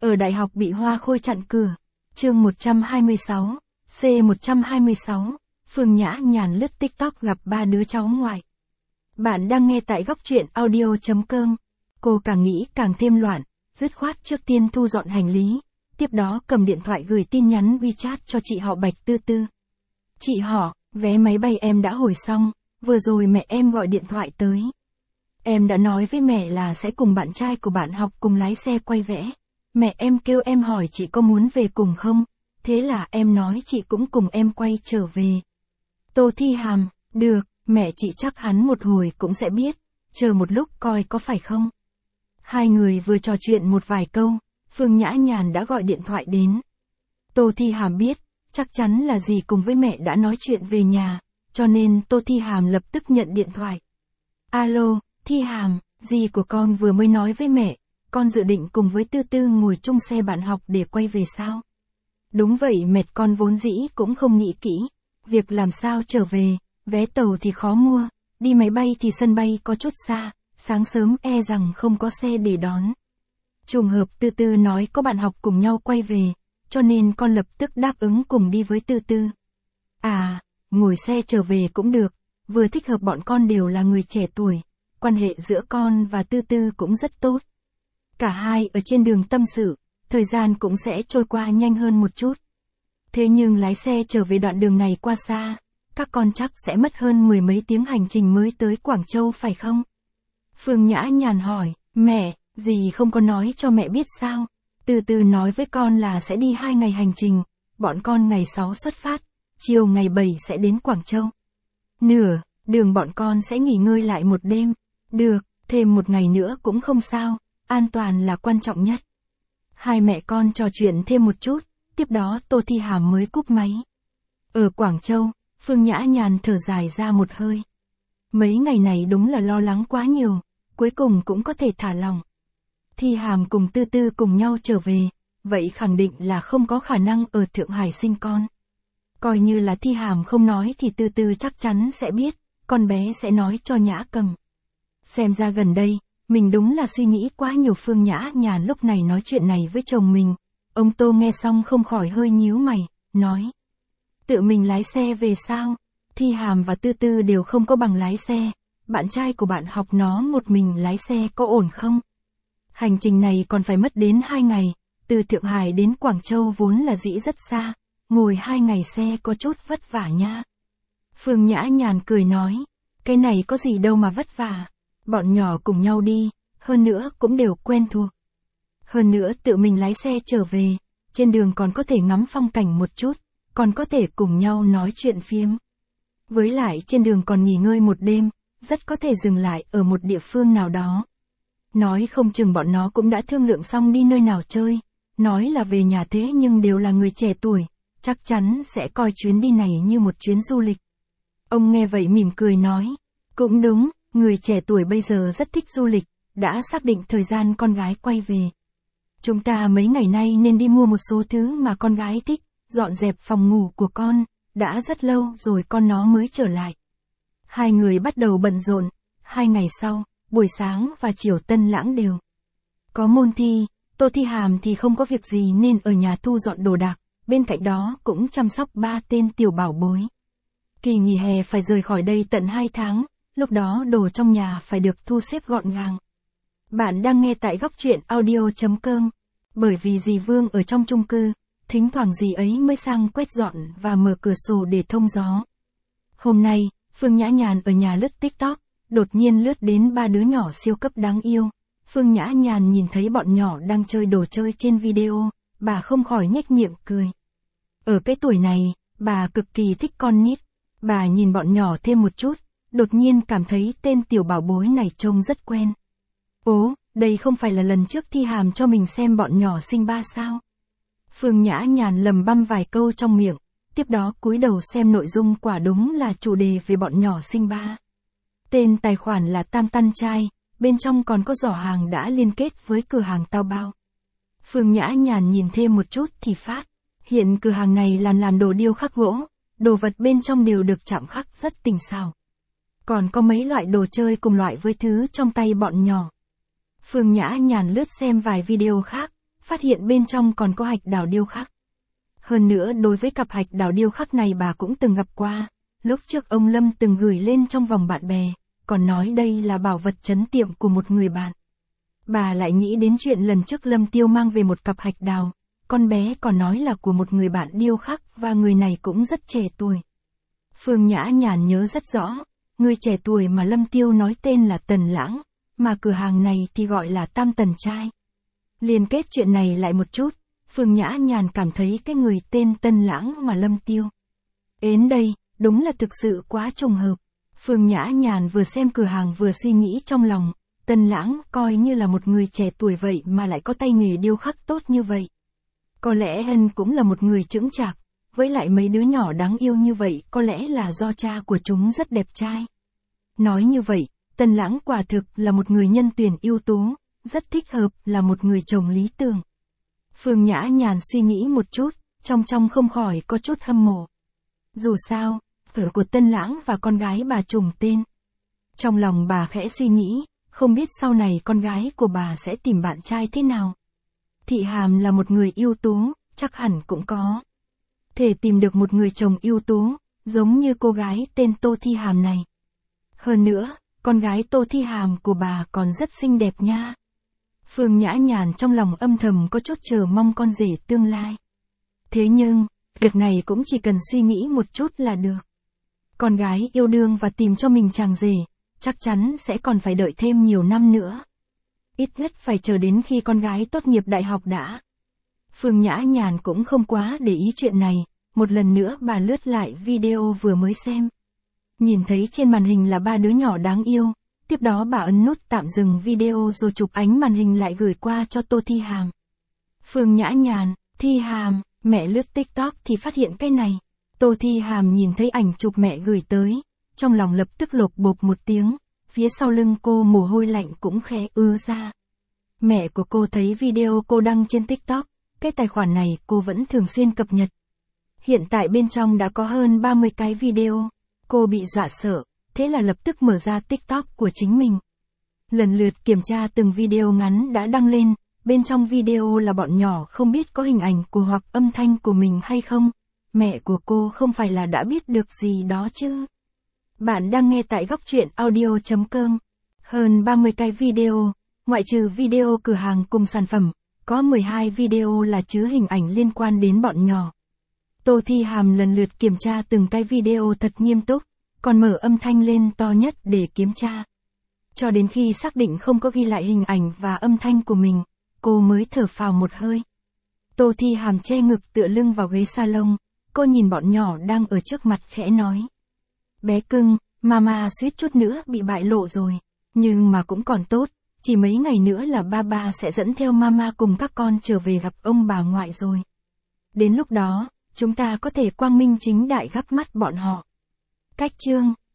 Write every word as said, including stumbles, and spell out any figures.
Ở đại học bị hoa khôi chặn cửa. Chương một trăm hai mươi sáu, C một trăm hai mươi sáu, Phương Nhã Nhàn lướt TikTok gặp ba đứa cháu ngoại. Bạn đang nghe tại góc truyện audio chấm com. Cô càng nghĩ càng thêm loạn, dứt khoát trước tiên thu dọn hành lý, tiếp đó cầm điện thoại gửi tin nhắn WeChat cho chị họ Bạch Tư Tư. Chị họ, vé máy bay em đã hồi xong, vừa rồi mẹ em gọi điện thoại tới. Em đã nói với mẹ là sẽ cùng bạn trai của bạn học cùng lái xe quay vẽ. Mẹ em kêu em hỏi chị có muốn về cùng không, thế là em nói chị cũng cùng em quay trở về. Tô Thi Hàm, được, mẹ chị chắc hắn một hồi cũng sẽ biết, chờ một lúc coi có phải không. Hai người vừa trò chuyện một vài câu, Phương Nhã Nhàn đã gọi điện thoại đến. Tô Thi Hàm biết, chắc chắn là dì cùng với mẹ đã nói chuyện về nhà, cho nên Tô Thi Hàm lập tức nhận điện thoại. Alo, Thi Hàm, dì của con vừa mới nói với mẹ, con dự định cùng với Tư Tư ngồi chung xe bạn học để quay về sao? Đúng vậy, mệt con vốn dĩ cũng không nghĩ kỹ, việc làm sao trở về, vé tàu thì khó mua, đi máy bay thì sân bay có chút xa, sáng sớm e rằng không có xe để đón. Trùng hợp Tư Tư nói có bạn học cùng nhau quay về, cho nên con lập tức đáp ứng cùng đi với Tư Tư. À, ngồi xe trở về cũng được, vừa thích hợp bọn con đều là người trẻ tuổi, quan hệ giữa con và Tư Tư cũng rất tốt. Cả hai ở trên đường tâm sự, thời gian cũng sẽ trôi qua nhanh hơn một chút. Thế nhưng lái xe trở về đoạn đường này qua xa, các con chắc sẽ mất hơn mười mấy tiếng hành trình mới tới Quảng Châu phải không? Phương Nhã Nhàn hỏi, mẹ, dì không có nói cho mẹ biết sao? Từ từ nói với con là sẽ đi hai ngày hành trình, bọn con ngày sáu xuất phát, chiều ngày bảy sẽ đến Quảng Châu. Nửa, đường bọn con sẽ nghỉ ngơi lại một đêm. Được, thêm một ngày nữa cũng không sao, an toàn là quan trọng nhất. Hai mẹ con trò chuyện thêm một chút, tiếp đó Tô Thi Hàm mới cúp máy. Ở Quảng Châu, Phương Nhã Nhàn thở dài ra một hơi. Mấy ngày này đúng là lo lắng quá nhiều, cuối cùng cũng có thể thả lỏng. Thi Hàm cùng Tư Tư cùng nhau trở về, vậy khẳng định là không có khả năng ở Thượng Hải sinh con. Coi như là Thi Hàm không nói thì Tư Tư chắc chắn sẽ biết, con bé sẽ nói cho Nhã Cầm. Xem ra gần đây, mình đúng là suy nghĩ quá nhiều. Phương Nhã Nhàn lúc này nói chuyện này với chồng mình. Ông Tô nghe xong không khỏi hơi nhíu mày, nói. Tự mình lái xe về sao? Thi Hàm và Tư Tư đều không có bằng lái xe, bạn trai của bạn học nó một mình lái xe có ổn không? Hành trình này còn phải mất đến hai ngày, từ Thượng Hải đến Quảng Châu vốn là dĩ rất xa, ngồi hai ngày xe có chút vất vả nha. Phương Nhã Nhàn cười nói, cái này có gì đâu mà vất vả. Bọn nhỏ cùng nhau đi, hơn nữa cũng đều quen thuộc. Hơn nữa tự mình lái xe trở về, trên đường còn có thể ngắm phong cảnh một chút, còn có thể cùng nhau nói chuyện phiếm. Với lại trên đường còn nghỉ ngơi một đêm, rất có thể dừng lại ở một địa phương nào đó. Nói không chừng bọn nó cũng đã thương lượng xong đi nơi nào chơi, nói là về nhà thế nhưng đều là người trẻ tuổi, chắc chắn sẽ coi chuyến đi này như một chuyến du lịch. Ông nghe vậy mỉm cười nói, cũng đúng. Người trẻ tuổi bây giờ rất thích du lịch, đã xác định thời gian con gái quay về. Chúng ta mấy ngày nay nên đi mua một số thứ mà con gái thích, dọn dẹp phòng ngủ của con, đã rất lâu rồi con nó mới trở lại. Hai người bắt đầu bận rộn, hai ngày sau, buổi sáng và chiều Tân Lãng đều có môn thi, Tô Thi Hàm thì không có việc gì nên ở nhà thu dọn đồ đạc, bên cạnh đó cũng chăm sóc ba tên tiểu bảo bối. Kỳ nghỉ hè phải rời khỏi đây tận hai tháng. Lúc đó đồ trong nhà phải được thu xếp gọn gàng. Bạn đang nghe tại góc truyện audio chấm com. Bởi vì dì Vương ở trong chung cư, thỉnh thoảng dì ấy mới sang quét dọn và mở cửa sổ để thông gió. Hôm nay, Phương Nhã Nhàn ở nhà lướt TikTok, đột nhiên lướt đến ba đứa nhỏ siêu cấp đáng yêu. Phương Nhã Nhàn nhìn thấy bọn nhỏ đang chơi đồ chơi trên video, bà không khỏi nhếch miệng cười. Ở cái tuổi này, bà cực kỳ thích con nít. Bà nhìn bọn nhỏ thêm một chút. Đột nhiên cảm thấy tên tiểu bảo bối này trông rất quen. Ố, đây không phải là lần trước Thi Hàm cho mình xem bọn nhỏ sinh ba sao? Phương Nhã Nhàn lầm băm vài câu trong miệng, tiếp đó cúi đầu xem nội dung, quả đúng là chủ đề về bọn nhỏ sinh ba. Tên tài khoản là Tam Tân Trai, bên trong còn có giỏ hàng đã liên kết với cửa hàng Taobao. Phương Nhã Nhàn nhìn thêm một chút thì phát, hiện cửa hàng này là làm đồ điêu khắc gỗ, đồ vật bên trong đều được chạm khắc rất tinh xảo. Còn có mấy loại đồ chơi cùng loại với thứ trong tay bọn nhỏ. Phương Nhã Nhàn lướt xem vài video khác, phát hiện bên trong còn có hạch đào điêu khắc. Hơn nữa đối với cặp hạch đào điêu khắc này bà cũng từng gặp qua, lúc trước ông Lâm từng gửi lên trong vòng bạn bè, còn nói đây là bảo vật trấn tiệm của một người bạn. Bà lại nghĩ đến chuyện lần trước Lâm Tiêu mang về một cặp hạch đào, con bé còn nói là của một người bạn điêu khắc và người này cũng rất trẻ tuổi. Phương Nhã Nhàn nhớ rất rõ, người trẻ tuổi mà Lâm Tiêu nói tên là Tần Lãng, mà cửa hàng này thì gọi là Tam Tần Trai. Liên kết chuyện này lại một chút, Phương Nhã Nhàn cảm thấy cái người tên Tân Lãng mà Lâm Tiêu đến đây, đúng là thực sự quá trùng hợp. Phương Nhã Nhàn vừa xem cửa hàng vừa suy nghĩ trong lòng, Tân Lãng coi như là một người trẻ tuổi vậy mà lại có tay nghề điêu khắc tốt như vậy. Có lẽ Hân cũng là một người chững chạc, với lại mấy đứa nhỏ đáng yêu như vậy có lẽ là do cha của chúng rất đẹp trai. Nói như vậy, Tân Lãng quả thực là một người nhân tuyển ưu tú, rất thích hợp là một người chồng lý tưởng. Phương Nhã Nhàn suy nghĩ một chút, trong trong không khỏi có chút hâm mộ. Dù sao, vợ của Tân Lãng và con gái bà trùng tên. Trong lòng bà khẽ suy nghĩ, không biết sau này con gái của bà sẽ tìm bạn trai thế nào. Thị Hàm là một người ưu tú, chắc hẳn cũng có thể tìm được một người chồng ưu tú, giống như cô gái tên Tô Thi Hàm này. Hơn nữa, con gái Tô Thi Hàm của bà còn rất xinh đẹp nha. Phương Nhã Nhàn trong lòng âm thầm có chút chờ mong con rể tương lai. Thế nhưng, việc này cũng chỉ cần suy nghĩ một chút là được. Con gái yêu đương và tìm cho mình chàng rể, chắc chắn sẽ còn phải đợi thêm nhiều năm nữa. Ít nhất phải chờ đến khi con gái tốt nghiệp đại học đã. Phương Nhã Nhàn cũng không quá để ý chuyện này, một lần nữa bà lướt lại video vừa mới xem. Nhìn thấy trên màn hình là ba đứa nhỏ đáng yêu, tiếp đó bà ấn nút tạm dừng video rồi chụp ảnh màn hình lại gửi qua cho Tô Thi Hàm. Phương Nhã Nhàn, Thi Hàm, mẹ lướt TikTok thì phát hiện cái này. Tô Thi Hàm nhìn thấy ảnh chụp mẹ gửi tới, trong lòng lập tức lột bột một tiếng, phía sau lưng cô mồ hôi lạnh cũng khẽ ứa ra. Mẹ của cô thấy video cô đăng trên TikTok, cái tài khoản này cô vẫn thường xuyên cập nhật. Hiện tại bên trong đã có hơn ba mươi cái video, cô bị dọa sợ, thế là lập tức mở ra TikTok của chính mình. Lần lượt kiểm tra từng video ngắn đã đăng lên, bên trong video là bọn nhỏ không biết có hình ảnh của hoặc âm thanh của mình hay không. Mẹ của cô không phải là đã biết được gì đó chứ. Bạn đang nghe tại góc truyện audio chấm com. Hơn ba mươi cái video, ngoại trừ video cửa hàng cùng sản phẩm, có mười hai video là chứa hình ảnh liên quan đến bọn nhỏ. Tô Thi Hàm lần lượt kiểm tra từng cái video thật nghiêm túc, còn mở âm thanh lên to nhất để kiểm tra. Cho đến khi xác định không có ghi lại hình ảnh và âm thanh của mình, cô mới thở phào một hơi. Tô Thi Hàm che ngực tựa lưng vào ghế salon, cô nhìn bọn nhỏ đang ở trước mặt khẽ nói. Bé cưng, mama suýt chút nữa bị bại lộ rồi, nhưng mà cũng còn tốt, chỉ mấy ngày nữa là ba ba sẽ dẫn theo mama cùng các con trở về gặp ông bà ngoại rồi. Đến lúc đó, chúng ta có thể quang minh chính đại gắp mắt bọn họ. Cách chương